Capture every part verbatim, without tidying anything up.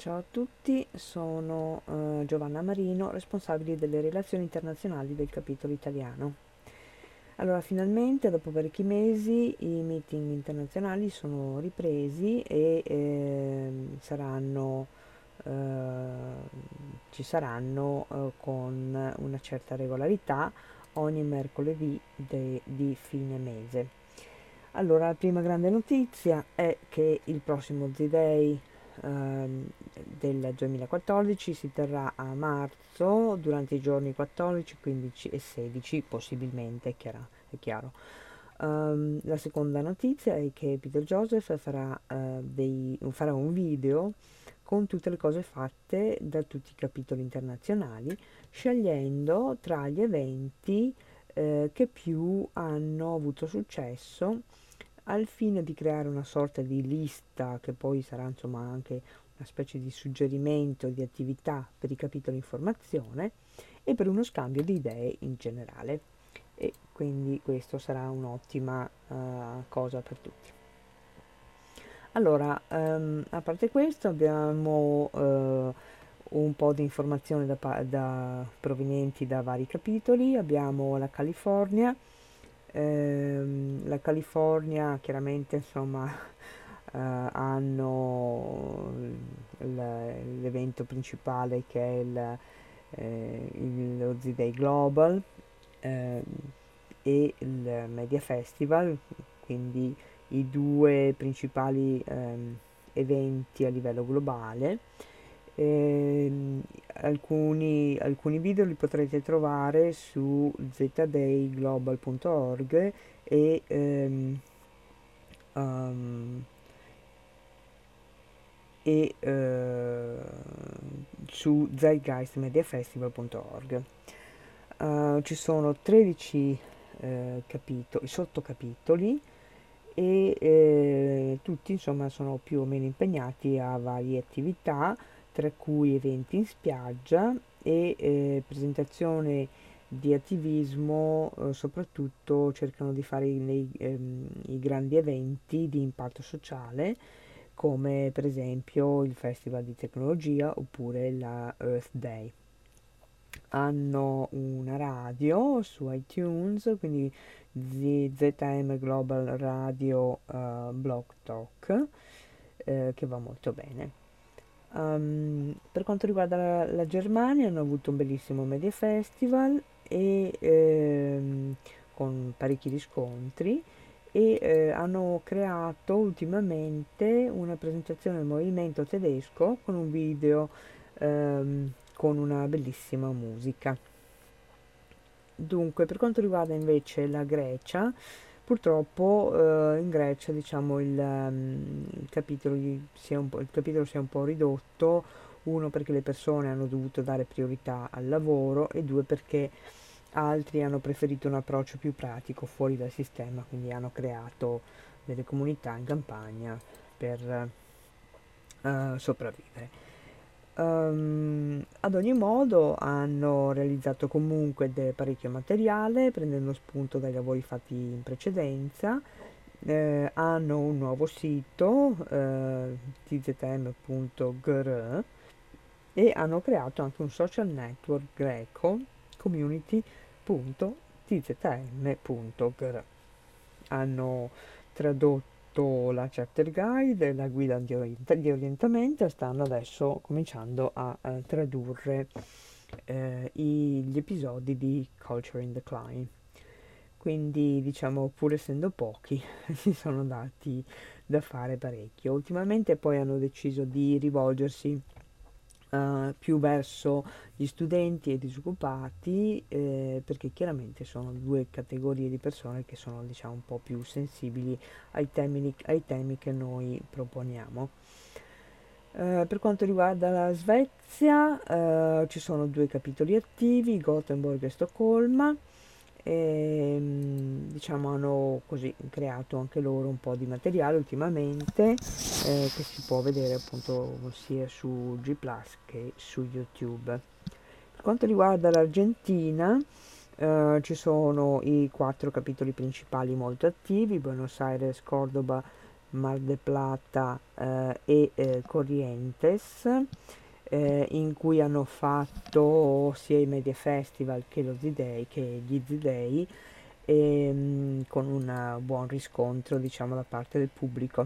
Ciao a tutti, sono eh, Giovanna Marino, responsabile delle relazioni internazionali del capitolo italiano. Allora, finalmente, dopo parecchi mesi, i meeting internazionali sono ripresi e ehm, saranno, eh, ci saranno eh, con una certa regolarità ogni mercoledì de- di fine mese. Allora, la prima grande notizia è che il prossimo Z-Day ehm, del duemilaquattordici si terrà a marzo durante i giorni quattordici, quindici e sedici, possibilmente, è chiara- è chiaro. Ehm, la seconda notizia è che Peter Joseph farà, eh, dei- farà un video con tutte le cose fatte da tutti i capitoli internazionali, scegliendo tra gli eventi eh, che più hanno avuto successo al fine di creare una sorta di lista che poi sarà insomma anche una specie di suggerimento di attività per i capitoli informazione e per uno scambio di idee in generale. E quindi questo sarà un'ottima uh, cosa per tutti. Allora, ehm, a parte questo abbiamo eh, un po' di informazioni da, pa- da- provenienti da vari capitoli. Abbiamo la California. Ehm, la California chiaramente insomma eh, hanno il- l'evento principale che è il, eh, il- lo Z-Day Global ehm, e il Media Festival, quindi i due principali ehm, eventi a livello globale. Ehm, alcuni, alcuni video li potrete trovare su z day global punto org e ehm, um, e eh, su zeitgeist media festival punto org. Uh, ci sono tredici eh, capitoli, sottocapitoli e eh, tutti insomma sono più o meno impegnati a varie attività, tra cui eventi in spiaggia e eh, presentazione di attivismo, eh, soprattutto cercano di fare nei, ehm, i grandi eventi di impatto sociale come per esempio il Festival di Tecnologia oppure la Earth Day. Hanno una radio su iTunes, quindi Z- ZM Global Radio eh, Blog Talk, eh, che va molto bene. Um, per quanto riguarda la, la Germania, hanno avuto un bellissimo Media Festival e, ehm, con parecchi riscontri e eh, hanno creato ultimamente una presentazione del movimento tedesco con un video ehm, con una bellissima musica. Dunque, per quanto riguarda invece la Grecia, purtroppo eh, in Grecia diciamo il, ehm, il capitolo di- si è un po', il capitolo si è un po' ridotto, uno perché le persone hanno dovuto dare priorità al lavoro e due perché altri hanno preferito un approccio più pratico fuori dal sistema, quindi hanno creato delle comunità in campagna per eh, sopravvivere. Ehm, ad ogni modo hanno realizzato comunque de- parecchio materiale prendendo spunto dai lavori fatti in precedenza. Eh, hanno un nuovo sito eh, t z m punto g r e hanno creato anche un social network greco community.tzm punto g r. Hanno tradotto la chapter guide e la guida di, orient- di orientamento e stanno adesso cominciando a, eh, tradurre eh, i- gli episodi di Culture in Decline. Quindi, diciamo, pur essendo pochi, si sono dati da fare parecchio. Ultimamente poi hanno deciso di rivolgersi eh, più verso gli studenti e i disoccupati, eh, perché chiaramente sono due categorie di persone che sono diciamo un po' più sensibili ai temi, ai temi che noi proponiamo. Eh, per quanto riguarda la Svezia, eh, ci sono due capitoli attivi, Gothenburg e Stoccolma, e mm, diciamo hanno così creato anche loro un po' di materiale ultimamente eh, che si può vedere appunto sia su G Plus che su YouTube. Per quanto riguarda l'Argentina, eh, ci sono i quattro capitoli principali molto attivi: Buenos Aires, Cordoba, Mar del Plata eh, e eh, Corrientes, eh, in cui hanno fatto sia i Media Festival che lo Z-Day, che gli Z-Day, ehm, con un buon riscontro, diciamo, da parte del pubblico.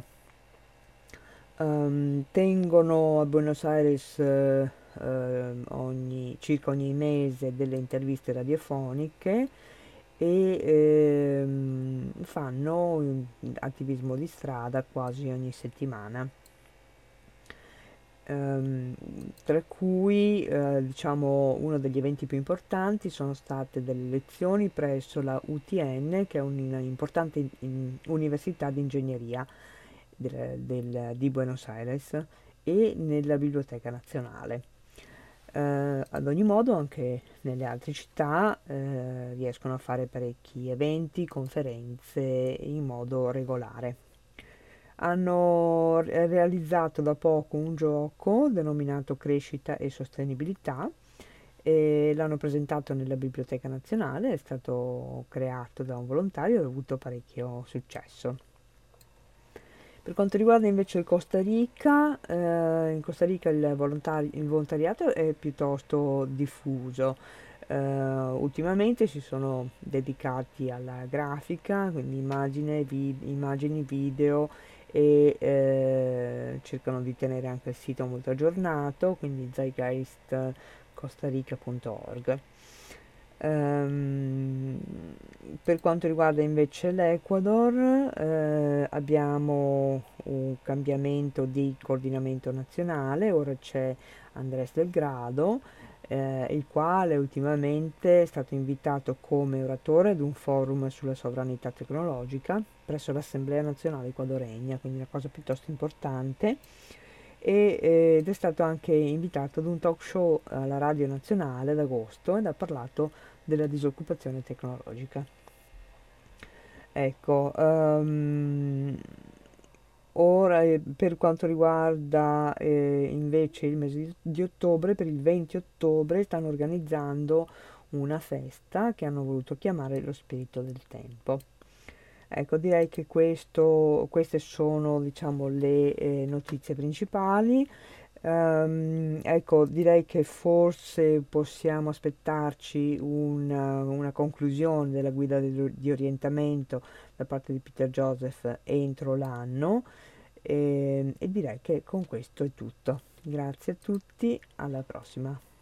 Ehm, tengono a Buenos Aires eh, eh, ogni, circa ogni mese delle interviste radiofoniche e ehm, fanno mm, attivismo di strada quasi ogni settimana. Ehm, tra cui eh, diciamo uno degli eventi più importanti sono state delle lezioni presso la U T N, che è un'importante in- in- università di ingegneria del- del- di Buenos Aires, e nella Biblioteca Nazionale. Eh, ad ogni modo, anche nelle altre città eh, riescono a fare parecchi eventi, conferenze in modo regolare. Hanno re- realizzato da poco un gioco denominato Crescita e Sostenibilità e l'hanno presentato nella Biblioteca Nazionale, è stato creato da un volontario e ha avuto parecchio successo. Per quanto riguarda invece il Costa Rica, eh, in Costa Rica il, volontari- il volontariato è piuttosto diffuso. Eh, ultimamente si sono dedicati alla grafica, quindi immagine, vi- immagini, video, e eh, cercano di tenere anche il sito molto aggiornato, quindi zeitgeist costarica punto org. Ehm, per quanto riguarda invece l'Ecuador, eh, abbiamo un cambiamento di coordinamento nazionale. Ora c'è Andrés Del Grado, eh, il quale ultimamente è stato invitato come oratore ad un forum sulla sovranità tecnologica presso l'Assemblea Nazionale Ecuadoregna, quindi una cosa piuttosto importante. E, eh, ed è stato anche invitato ad un talk show alla Radio Nazionale ad agosto ed ha parlato della disoccupazione tecnologica. Ecco, ehm, ora eh, per quanto riguarda eh, invece il mese di, di ottobre, per il venti ottobre stanno organizzando una festa che hanno voluto chiamare lo spirito del tempo. Ecco, direi che questo, queste sono, diciamo, le eh, notizie principali. Ehm, ecco, direi che forse possiamo aspettarci una, una conclusione della guida di, di orientamento da parte di Peter Joseph entro l'anno, e, e direi che con questo è tutto. Grazie a tutti, alla prossima.